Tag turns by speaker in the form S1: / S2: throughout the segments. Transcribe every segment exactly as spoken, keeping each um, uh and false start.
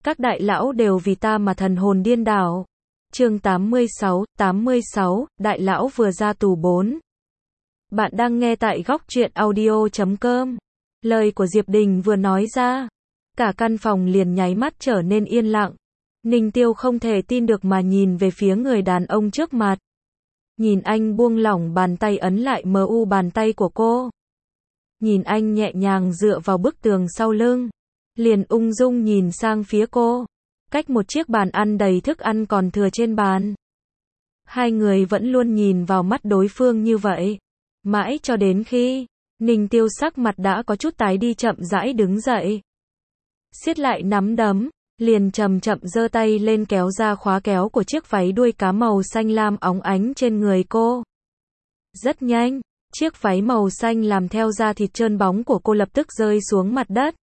S1: Các đại lão đều vì ta mà thần hồn điên đảo. Chương tám mươi sáu, tám mươi sáu, đại lão vừa ra tù bốn. Bạn đang nghe tại góc truyện audio chấm com. Lời của Diệp Đình vừa nói ra, cả căn phòng liền nháy mắt trở nên yên lặng. Ninh Tiêu không thể tin được mà nhìn về phía người đàn ông trước mặt. Nhìn anh buông lỏng bàn tay ấn lại mờ u bàn tay của cô. Nhìn anh nhẹ nhàng dựa vào bức tường sau lưng. Liền ung dung nhìn sang phía cô. Cách một chiếc bàn ăn đầy thức ăn còn thừa trên bàn. Hai người vẫn luôn nhìn vào mắt đối phương như vậy. Mãi cho đến khi Ninh Tiêu sắc mặt đã có chút tái đi chậm rãi đứng dậy. Siết lại nắm đấm, liền chậm chậm giơ tay lên kéo ra khóa kéo của chiếc váy đuôi cá màu xanh lam óng ánh trên người cô. Rất nhanh, chiếc váy màu xanh làm theo da thịt trơn bóng của cô lập tức rơi xuống mặt đất.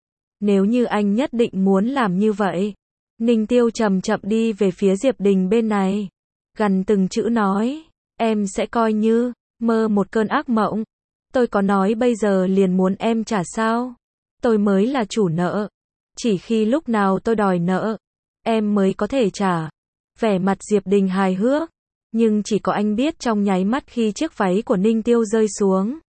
S1: Nếu như anh nhất định muốn làm như vậy. Ninh Tiêu chậm chậm đi về phía Diệp Đình bên này. Gần từng chữ nói, em sẽ coi như mơ một cơn ác mộng. Tôi có nói bây giờ liền muốn em trả sao? Tôi mới là chủ nợ. Chỉ khi lúc nào tôi đòi nợ, em mới có thể trả. Vẻ mặt Diệp Đình hài hước. Nhưng chỉ có anh biết trong nháy mắt khi chiếc váy của Ninh Tiêu rơi xuống.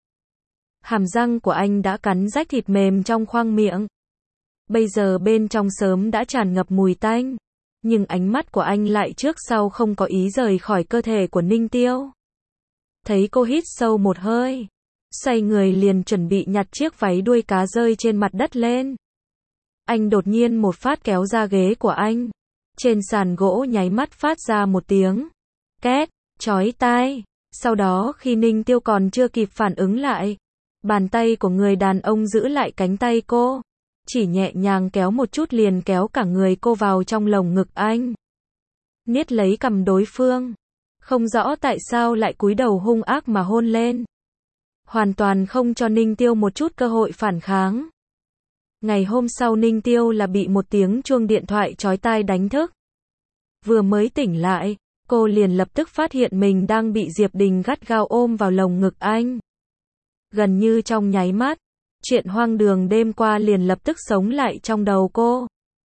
S1: Hàm răng của anh đã cắn rách thịt mềm trong khoang miệng. Bây giờ bên trong sớm đã tràn ngập mùi tanh. Nhưng ánh mắt của anh lại trước sau không có ý rời khỏi cơ thể của Ninh Tiêu. Thấy cô hít sâu một hơi. Xoay người liền chuẩn bị nhặt chiếc váy đuôi cá rơi trên mặt đất lên. Anh đột nhiên một phát kéo ra ghế của anh. Trên sàn gỗ nháy mắt phát ra một tiếng két, chói tai. Sau đó khi Ninh Tiêu còn chưa kịp phản ứng lại, bàn tay của người đàn ông giữ lại cánh tay cô. Chỉ nhẹ nhàng kéo một chút liền kéo cả người cô vào trong lồng ngực anh. Niết lấy cằm đối phương. Không rõ tại sao lại cúi đầu hung ác mà hôn lên. Hoàn toàn không cho Ninh Tiêu một chút cơ hội phản kháng. Ngày hôm sau Ninh Tiêu là bị một tiếng chuông điện thoại chói tai đánh thức. Vừa mới tỉnh lại, cô liền lập tức phát hiện mình đang bị Diệp Đình gắt gao ôm vào lồng ngực anh. Gần như trong nháy mắt, chuyện hoang đường đêm qua liền lập tức sống lại trong đầu cô.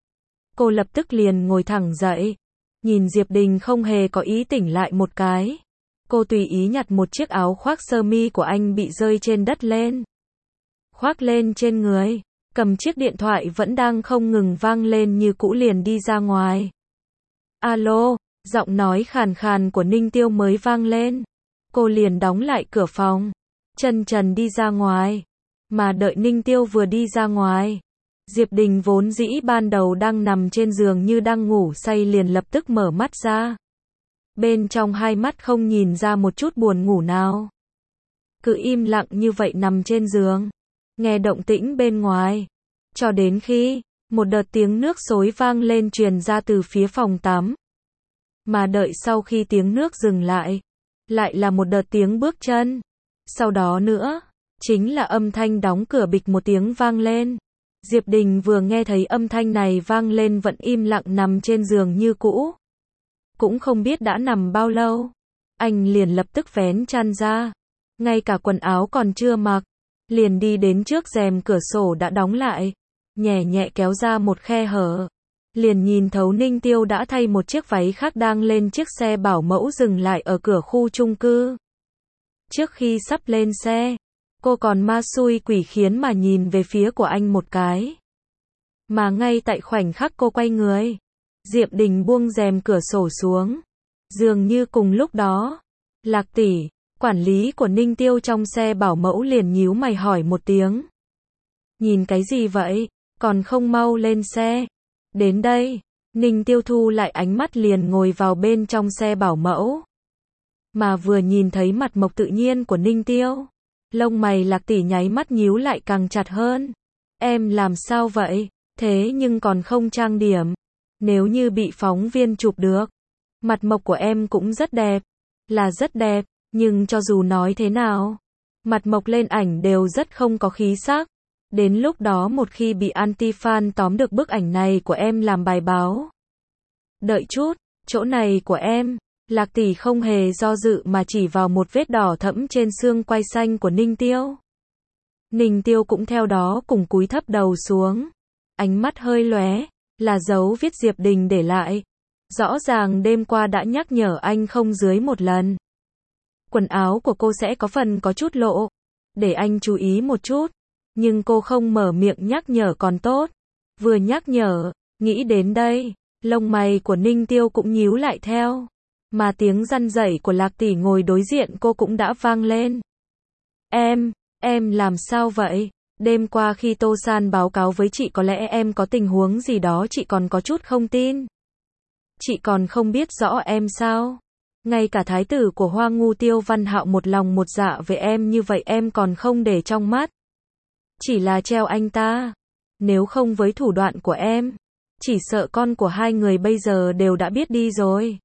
S1: Cô lập tức liền ngồi thẳng dậy. Nhìn Diệp Đình không hề có ý tỉnh lại một cái. Cô tùy ý nhặt một chiếc áo khoác sơ mi của anh bị rơi trên đất lên. Khoác lên trên người. Cầm chiếc điện thoại vẫn đang không ngừng vang lên như cũ liền đi ra ngoài. Alo, giọng nói khàn khàn của Ninh Tiêu mới vang lên. Cô liền đóng lại cửa phòng. Chân trần đi ra ngoài. Mà đợi Ninh Tiêu vừa đi ra ngoài. Diệp Đình vốn dĩ ban đầu đang nằm trên giường như đang ngủ say liền lập tức mở mắt ra. Bên trong hai mắt không nhìn ra một chút buồn ngủ nào. Cứ im lặng như vậy nằm trên giường. Nghe động tĩnh bên ngoài. Cho đến khi, một đợt tiếng nước xối vang lên truyền ra từ phía phòng tắm. Mà đợi sau khi tiếng nước dừng lại. Lại là một đợt tiếng bước chân. Sau đó nữa, chính là âm thanh đóng cửa bịch một tiếng vang lên. Diệp Đình vừa nghe thấy âm thanh này vang lên vẫn im lặng nằm trên giường như cũ. Cũng không biết đã nằm bao lâu. Anh liền lập tức vén chăn ra. Ngay cả quần áo còn chưa mặc. Liền đi đến trước rèm cửa sổ đã đóng lại. Nhẹ nhẹ kéo ra một khe hở. Liền nhìn thấu Ninh Tiêu đã thay một chiếc váy khác đang lên chiếc xe bảo mẫu dừng lại ở cửa khu chung cư. Trước khi sắp lên xe, cô còn ma xui quỷ khiến mà nhìn về phía của anh một cái. Mà ngay tại khoảnh khắc cô quay người, Diệp Đình buông rèm cửa sổ xuống. Dường như cùng lúc đó, Lạc tỷ, quản lý của Ninh Tiêu trong xe bảo mẫu liền nhíu mày hỏi một tiếng. Nhìn cái gì vậy, còn không mau lên xe. Đến đây, Ninh Tiêu thu lại ánh mắt liền ngồi vào bên trong xe bảo mẫu. Mà vừa nhìn thấy mặt mộc tự nhiên của Ninh Tiêu, lông mày Lạc tỷ nháy mắt nhíu lại càng chặt hơn. Em làm sao vậy, thế nhưng còn không trang điểm. Nếu như bị phóng viên chụp được, mặt mộc của em cũng rất đẹp. Là rất đẹp, nhưng cho dù nói thế nào, mặt mộc lên ảnh đều rất không có khí sắc. Đến lúc đó một khi bị anti-fan tóm được bức ảnh này của em làm bài báo. Đợi chút, chỗ này của em. Lạc tỷ không hề do dự mà chỉ vào một vết đỏ thẫm trên xương quai xanh của Ninh Tiêu. Ninh Tiêu cũng theo đó cùng cúi thấp đầu xuống. Ánh mắt hơi lóe, Là dấu viết Diệp Đình để lại. Rõ ràng đêm qua đã nhắc nhở anh không dưới một lần. Quần áo của cô sẽ có phần có chút lộ. Để anh chú ý một chút. Nhưng cô không mở miệng nhắc nhở còn tốt. Vừa nhắc nhở, nghĩ đến đây, lông mày của Ninh Tiêu cũng nhíu lại theo. Mà tiếng răn rẩy của Lạc Tỷ ngồi đối diện cô cũng đã vang lên. Em, em làm sao vậy? Đêm qua khi Tô San báo cáo với chị có lẽ em có tình huống gì đó chị còn có chút không tin. Chị còn không biết rõ em sao? Ngay cả thái tử của Hoa Ngu Tiêu Văn Hạo một lòng một dạ về em như vậy em còn không để trong mắt. Chỉ là treo anh ta. Nếu không với thủ đoạn của em, chỉ sợ con của hai người bây giờ đều đã biết đi rồi.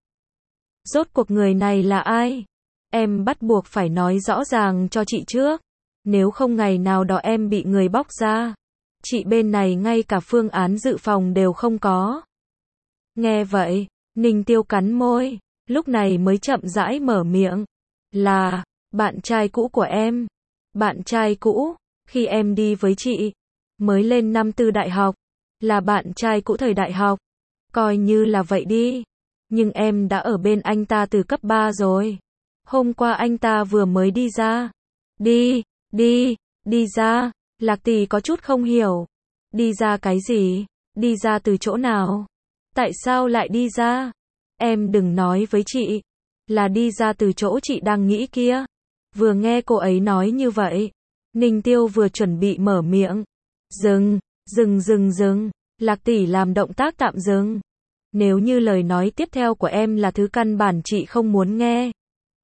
S1: Rốt cuộc người này là ai? Em bắt buộc phải nói rõ ràng cho chị trước. Nếu không ngày nào đó em bị người bóc ra. Chị bên này ngay cả phương án dự phòng đều không có. Nghe vậy, Ninh Tiêu cắn môi, lúc này mới chậm rãi mở miệng. Là, bạn trai cũ của em. Bạn trai cũ, khi em đi với chị, mới lên năm tư đại học. Là bạn trai cũ thời đại học. Coi như là vậy đi. Nhưng em đã ở bên anh ta từ cấp ba rồi. Hôm qua anh ta vừa mới đi ra. Đi, đi, đi ra. Lạc Tỷ có chút không hiểu. Đi ra cái gì? Đi ra từ chỗ nào? Tại sao lại đi ra? Em đừng nói với chị. Là đi ra từ chỗ chị đang nghĩ kia. Vừa nghe cô ấy nói như vậy, Ninh Tiêu vừa chuẩn bị mở miệng. Dừng, dừng dừng dừng. Lạc Tỷ làm động tác tạm dừng. Nếu như lời nói tiếp theo của em là thứ căn bản chị không muốn nghe.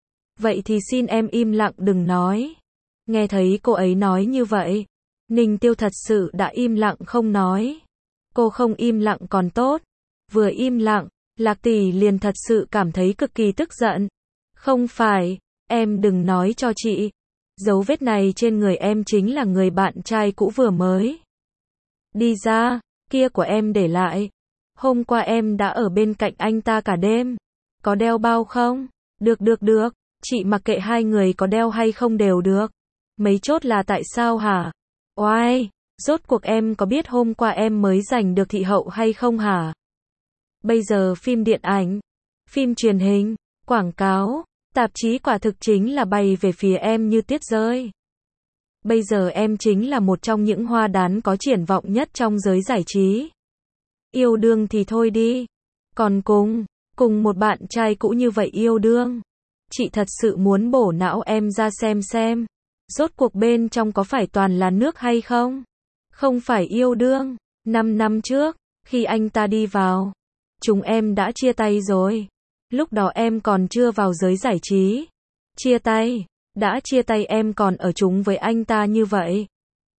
S1: Vậy thì xin em im lặng đừng nói. Nghe thấy cô ấy nói như vậy, Ninh Tiêu thật sự đã im lặng không nói. Cô không im lặng còn tốt. Vừa im lặng, Lạc Tỷ liền thật sự cảm thấy cực kỳ tức giận. Không phải, em đừng nói cho chị. Dấu vết này trên người em chính là người bạn trai cũ vừa mới đi ra, kia của em để lại. Hôm qua em đã ở bên cạnh anh ta cả đêm. Có đeo bao không? Được được được, chị mặc kệ hai người có đeo hay không đều được. Mấy chốt là tại sao hả? Oai, rốt cuộc em có biết hôm qua em mới giành được thị hậu hay không hả? Bây giờ phim điện ảnh, phim truyền hình, quảng cáo, tạp chí quả thực chính là bay về phía em như tuyết rơi. Bây giờ em chính là một trong những hoa đán có triển vọng nhất trong giới giải trí. Yêu đương thì thôi đi. Còn cùng, cùng một bạn trai cũ như vậy yêu đương. Chị thật sự muốn bổ não em ra xem xem. Rốt cuộc bên trong có phải toàn là nước hay không? Không phải yêu đương. Năm năm trước, khi anh ta đi vào, chúng em đã chia tay rồi. Lúc đó em còn chưa vào giới giải trí. Chia tay, đã chia tay em còn ở chung với anh ta như vậy.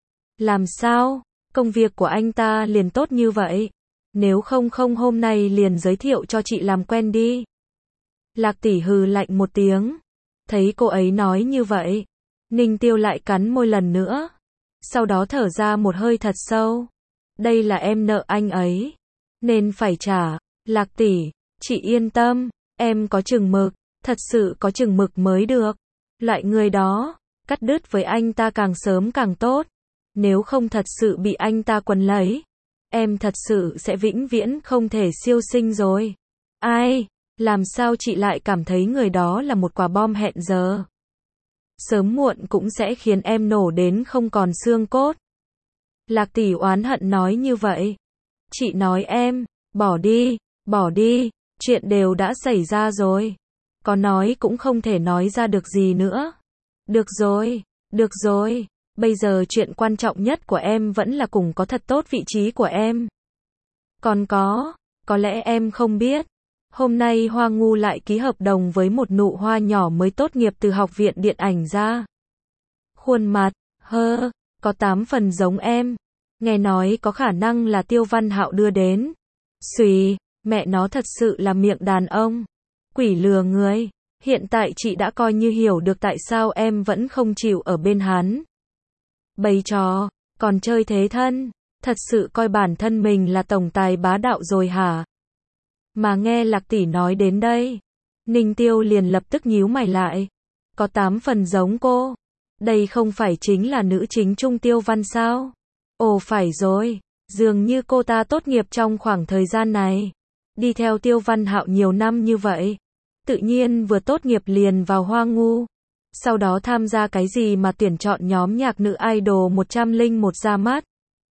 S1: Làm sao? Công việc của anh ta liền tốt như vậy. Nếu không không hôm nay liền giới thiệu cho chị làm quen đi. Lạc Tỷ hừ lạnh một tiếng. Thấy cô ấy nói như vậy, Ninh Tiêu lại cắn môi lần nữa. Sau đó thở ra một hơi thật sâu. Đây là em nợ anh ấy. Nên phải trả. Lạc Tỷ, chị yên tâm. Em có chừng mực. Thật sự có chừng mực mới được. Loại người đó, cắt đứt với anh ta càng sớm càng tốt. Nếu không thật sự bị anh ta quấn lấy, em thật sự sẽ vĩnh viễn không thể siêu sinh rồi. Ai? Làm sao chị lại cảm thấy người đó là một quả bom hẹn giờ? Sớm muộn cũng sẽ khiến em nổ đến không còn xương cốt. Lạc Tỷ oán hận nói như vậy. Chị nói em, bỏ đi, bỏ đi, chuyện đều đã xảy ra rồi. Có nói cũng không thể nói ra được gì nữa. Được rồi, được rồi. Bây giờ chuyện quan trọng nhất của em vẫn là cùng có thật tốt vị trí của em. Còn có, có lẽ em không biết. Hôm nay Hoa Ngu lại ký hợp đồng với một nụ hoa nhỏ mới tốt nghiệp từ học viện điện ảnh ra. Khuôn mặt, hơ, có tám phần giống em. Nghe nói có khả năng là Tiêu Văn Hạo đưa đến. Xùy, mẹ nó thật sự là miệng đàn ông. Quỷ lừa người. Hiện tại chị đã coi như hiểu được tại sao em vẫn không chịu ở bên hắn. Bày trò, còn chơi thế thân. Thật sự coi bản thân mình là tổng tài bá đạo rồi hả? Mà nghe Lạc Tỷ nói đến đây, Ninh Tiêu liền lập tức nhíu mày lại. Có tám phần giống cô. Đây không phải chính là nữ chính Trung Tiêu Văn sao? Ồ phải rồi. Dường như cô ta tốt nghiệp trong khoảng thời gian này. Đi theo Tiêu Văn Hạo nhiều năm như vậy. Tự nhiên vừa tốt nghiệp liền vào Hoa Ngu. Sau đó tham gia cái gì mà tuyển chọn nhóm nhạc nữ idol một trăm lẻ một ra mắt.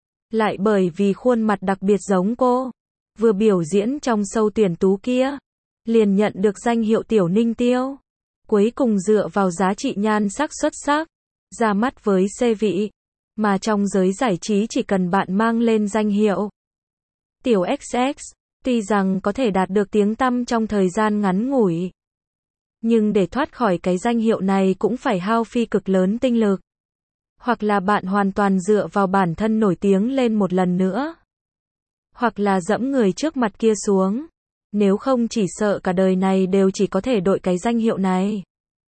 S1: Lại bởi vì khuôn mặt đặc biệt giống cô. Vừa biểu diễn trong show tuyển tú kia. Liền nhận được danh hiệu Tiểu Ninh Tiêu. Cuối cùng dựa vào giá trị nhan sắc xuất sắc. Ra mắt với xê vị. Mà trong giới giải trí chỉ cần bạn mang lên danh hiệu Tiểu ích ích. Tuy rằng có thể đạt được tiếng tăm trong thời gian ngắn ngủi. Nhưng để thoát khỏi cái danh hiệu này cũng phải hao phi cực lớn tinh lực. Hoặc là bạn hoàn toàn dựa vào bản thân nổi tiếng lên một lần nữa. Hoặc là dẫm người trước mặt kia xuống. Nếu không chỉ sợ cả đời này đều chỉ có thể đội cái danh hiệu này.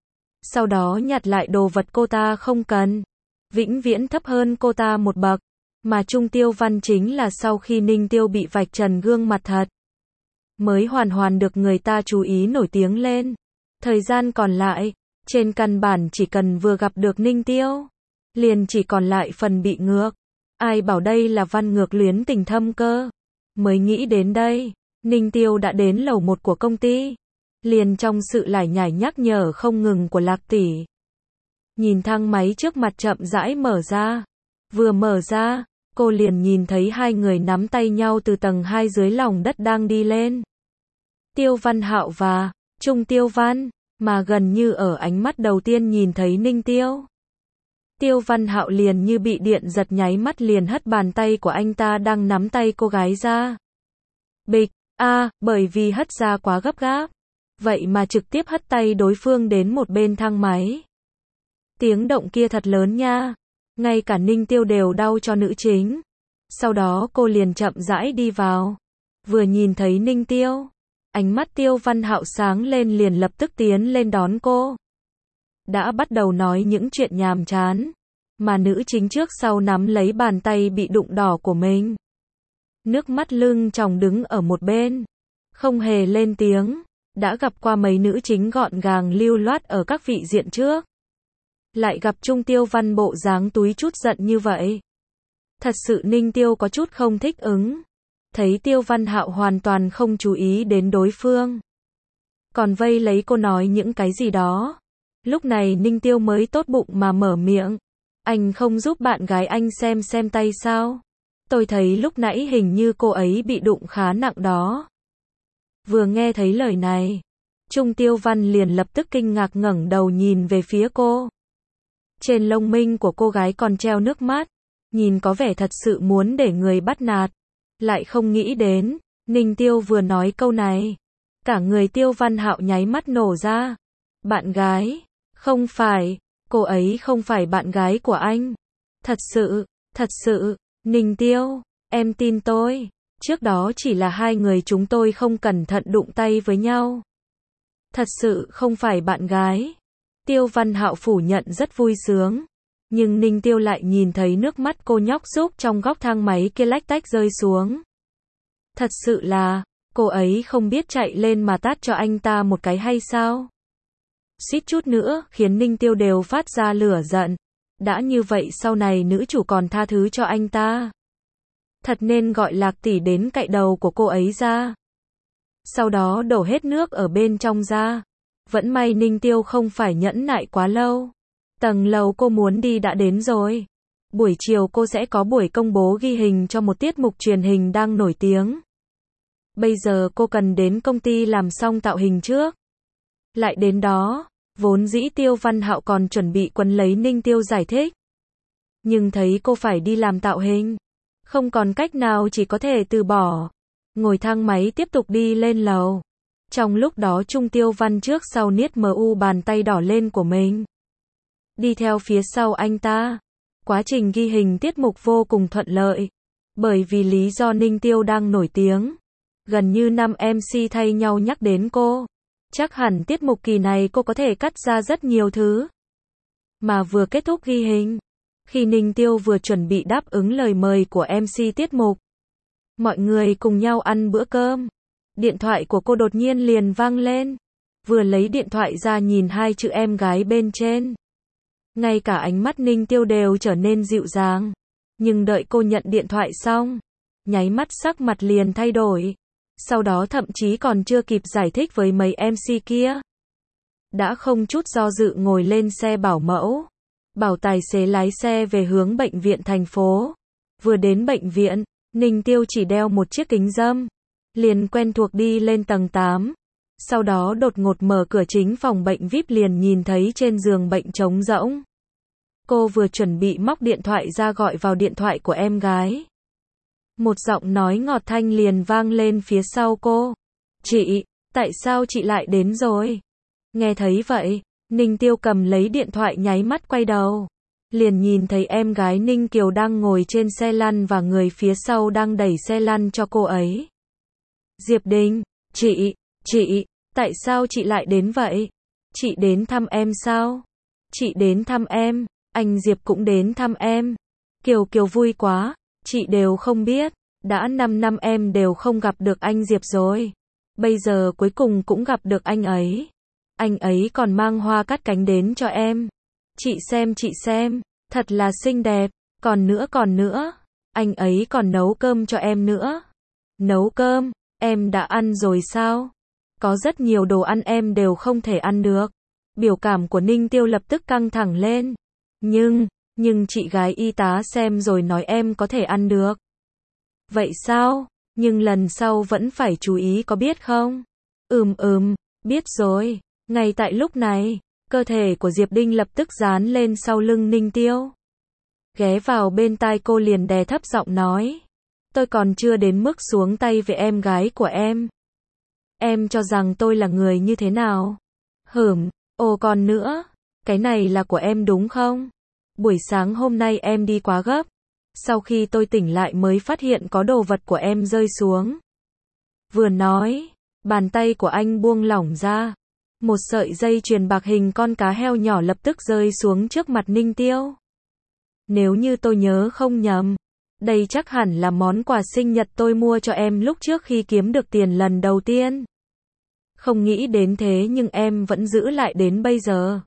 S1: Sau đó nhặt lại đồ vật cô ta không cần. Vĩnh viễn thấp hơn cô ta một bậc. Mà Trung Tiêu Văn chính là sau khi Ninh Tiêu bị vạch trần gương mặt thật. Mới hoàn hoàn được người ta chú ý nổi tiếng lên. Thời gian còn lại, trên căn bản chỉ cần vừa gặp được Ninh Tiêu. Liền chỉ còn lại phần bị ngược. Ai bảo đây là văn ngược luyến tình thâm cơ. Mới nghĩ đến đây, Ninh Tiêu đã đến lầu một của công ty. Liền trong sự lải nhải nhắc nhở không ngừng của Lạc tỷ. Nhìn thang máy trước mặt chậm rãi mở ra. Vừa mở ra, cô liền nhìn thấy hai người nắm tay nhau từ tầng hai dưới lòng đất đang đi lên. Tiêu Văn Hạo và Trung Tiêu Văn, mà gần như ở ánh mắt đầu tiên nhìn thấy Ninh Tiêu. Tiêu Văn Hạo liền như bị điện giật nháy mắt liền hất bàn tay của anh ta đang nắm tay cô gái ra. Bịch, a, à, bởi vì hất ra quá gấp gáp. Vậy mà trực tiếp hất tay đối phương đến một bên thang máy. Tiếng động kia thật lớn nha. Ngay cả Ninh Tiêu đều đau cho nữ chính. Sau đó cô liền chậm rãi đi vào. Vừa nhìn thấy Ninh Tiêu. Ánh mắt Tiêu Văn Hạo sáng lên liền lập tức tiến lên đón cô. Đã bắt đầu nói những chuyện nhàm chán. Mà nữ chính trước sau nắm lấy bàn tay bị đụng đỏ của mình. Nước mắt lưng tròng đứng ở một bên. Không hề lên tiếng. Đã gặp qua mấy nữ chính gọn gàng lưu loát ở các vị diện trước. Lại gặp Trung Tiêu Văn bộ dáng túi chút giận như vậy. Thật sự Ninh Tiêu có chút không thích ứng. Thấy Tiêu Văn Hạo hoàn toàn không chú ý đến đối phương. Còn vây lấy cô nói những cái gì đó. Lúc này Ninh Tiêu mới tốt bụng mà mở miệng. Anh không giúp bạn gái anh xem xem tay sao? Tôi thấy lúc nãy hình như cô ấy bị đụng khá nặng đó. Vừa nghe thấy lời này, Trung Tiêu Văn liền lập tức kinh ngạc ngẩng đầu nhìn về phía cô. Trên lông minh của cô gái còn treo nước mắt, nhìn có vẻ thật sự muốn để người bắt nạt. Lại không nghĩ đến, Ninh Tiêu vừa nói câu này. Cả người Tiêu Văn Hạo nháy mắt nổ ra. Bạn gái? Không phải, cô ấy không phải bạn gái của anh. Thật sự, thật sự, Ninh Tiêu, em tin tôi. Trước đó chỉ là hai người chúng tôi không cẩn thận đụng tay với nhau. Thật sự không phải bạn gái. Tiêu Văn Hạo phủ nhận rất vui sướng. Nhưng Ninh Tiêu lại nhìn thấy nước mắt cô nhóc giúp trong góc thang máy kia lách tách rơi xuống. Thật sự là, cô ấy không biết chạy lên mà tát cho anh ta một cái hay sao? Suýt chút nữa, khiến Ninh Tiêu đều phát ra lửa giận. Đã như vậy sau này nữ chủ còn tha thứ cho anh ta. Thật nên gọi Lạc tỷ đến cạy đầu của cô ấy ra. Sau đó đổ hết nước ở bên trong ra. Vẫn may Ninh Tiêu không phải nhẫn nại quá lâu. Tầng lầu cô muốn đi đã đến rồi. Buổi chiều cô sẽ có buổi công bố ghi hình cho một tiết mục truyền hình đang nổi tiếng. Bây giờ cô cần đến công ty làm xong tạo hình trước. Lại đến đó, vốn dĩ Tiêu Văn Hạo còn chuẩn bị quấn lấy Ninh Tiêu giải thích. Nhưng thấy cô phải đi làm tạo hình. Không còn cách nào chỉ có thể từ bỏ. Ngồi thang máy tiếp tục đi lên lầu. Trong lúc đó Trung Tiêu Văn trước sau niết mu bàn tay đỏ lên của mình. Đi theo phía sau anh ta. Quá trình ghi hình tiết mục vô cùng thuận lợi. Bởi vì lý do Ninh Tiêu đang nổi tiếng. Gần như năm em xê thay nhau nhắc đến cô. Chắc hẳn tiết mục kỳ này cô có thể cắt ra rất nhiều thứ. Mà vừa kết thúc ghi hình. Khi Ninh Tiêu vừa chuẩn bị đáp ứng lời mời của em xê tiết mục. Mọi người cùng nhau ăn bữa cơm. Điện thoại của cô đột nhiên liền vang lên. Vừa lấy điện thoại ra nhìn hai chữ em gái bên trên. Ngay cả ánh mắt Ninh Tiêu đều trở nên dịu dàng. Nhưng đợi cô nhận điện thoại xong. nháy mắt sắc mặt liền thay đổi. Sau đó thậm chí còn chưa kịp giải thích với mấy em xê kia. Đã không chút do dự ngồi lên xe bảo mẫu. Bảo tài xế lái xe về hướng bệnh viện thành phố. Vừa đến bệnh viện, Ninh Tiêu chỉ đeo một chiếc kính râm. Liền quen thuộc đi lên tầng tám. Sau đó đột ngột mở cửa chính phòng bệnh vi ai pi liền nhìn thấy trên giường bệnh trống rỗng. Cô vừa chuẩn bị móc điện thoại ra gọi vào điện thoại của em gái. Một giọng nói ngọt thanh liền vang lên phía sau cô. Chị, tại sao chị lại đến rồi? Nghe thấy vậy, Ninh Tiêu cầm lấy điện thoại nháy mắt quay đầu. Liền nhìn thấy em gái Ninh Kiều đang ngồi trên xe lăn và người phía sau đang đẩy xe lăn cho cô ấy. Diệp Đình, chị, chị, tại sao chị lại đến vậy? Chị đến thăm em sao? Chị đến thăm em, anh Diệp cũng đến thăm em. Kiều Kiều vui quá, chị đều không biết, đã năm năm em đều không gặp được anh Diệp rồi. Bây giờ cuối cùng cũng gặp được anh ấy. Anh ấy còn mang hoa cắt cánh đến cho em. Chị xem chị xem, thật là xinh đẹp, còn nữa còn nữa, anh ấy còn nấu cơm cho em nữa. Nấu cơm, em đã ăn rồi sao? Có rất nhiều đồ ăn em đều không thể ăn được. Biểu cảm của Ninh Tiêu lập tức căng thẳng lên. Nhưng, nhưng chị gái y tá xem rồi nói em có thể ăn được. Vậy sao? Nhưng lần sau vẫn phải chú ý có biết không? Ừm ừm, biết rồi. Ngay tại lúc này, cơ thể của Diệp Đinh lập tức dán lên sau lưng Ninh Tiêu. Ghé vào bên tai cô liền đè thấp giọng nói. Tôi còn chưa đến mức xuống tay với em gái của em. Em cho rằng tôi là người như thế nào? Hửm, ồ còn nữa, cái này là của em đúng không? Buổi sáng hôm nay em đi quá gấp. Sau khi tôi tỉnh lại mới phát hiện có đồ vật của em rơi xuống. Vừa nói, bàn tay của anh buông lỏng ra. Một sợi dây chuyền bạc hình con cá heo nhỏ lập tức rơi xuống trước mặt Ninh Tiêu. Nếu như tôi nhớ không nhầm, đây chắc hẳn là món quà sinh nhật tôi mua cho em lúc trước khi kiếm được tiền lần đầu tiên. Không nghĩ đến thế nhưng em vẫn giữ lại đến bây giờ.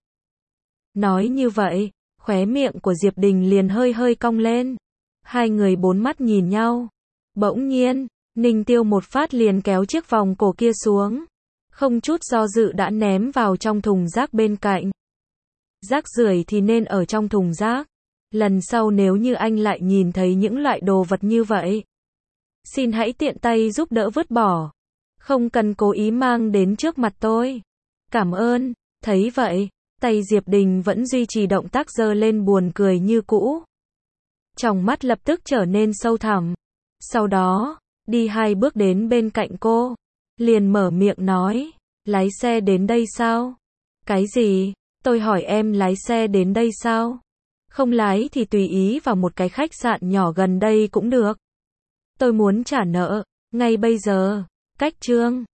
S1: Nói như vậy, khóe miệng của Diệp Đình liền hơi hơi cong lên. Hai người bốn mắt nhìn nhau. Bỗng nhiên, Ninh Tiêu một phát liền kéo chiếc vòng cổ kia xuống. Không chút do dự đã ném vào trong thùng rác bên cạnh. Rác rưởi thì nên ở trong thùng rác. Lần sau nếu như anh lại nhìn thấy những loại đồ vật như vậy, xin hãy tiện tay giúp đỡ vứt bỏ. Không cần cố ý mang đến trước mặt tôi. Cảm ơn. Thấy vậy, tay Diệp Đình vẫn duy trì động tác giơ lên buồn cười như cũ. Trong mắt lập tức trở nên sâu thẳm. Sau đó, đi hai bước đến bên cạnh cô. Liền mở miệng nói, lái xe đến đây sao? Cái gì? Tôi hỏi em lái xe đến đây sao? Không lái thì tùy ý vào một cái khách sạn nhỏ gần đây cũng được. Tôi muốn trả nợ, ngay bây giờ. Cách chương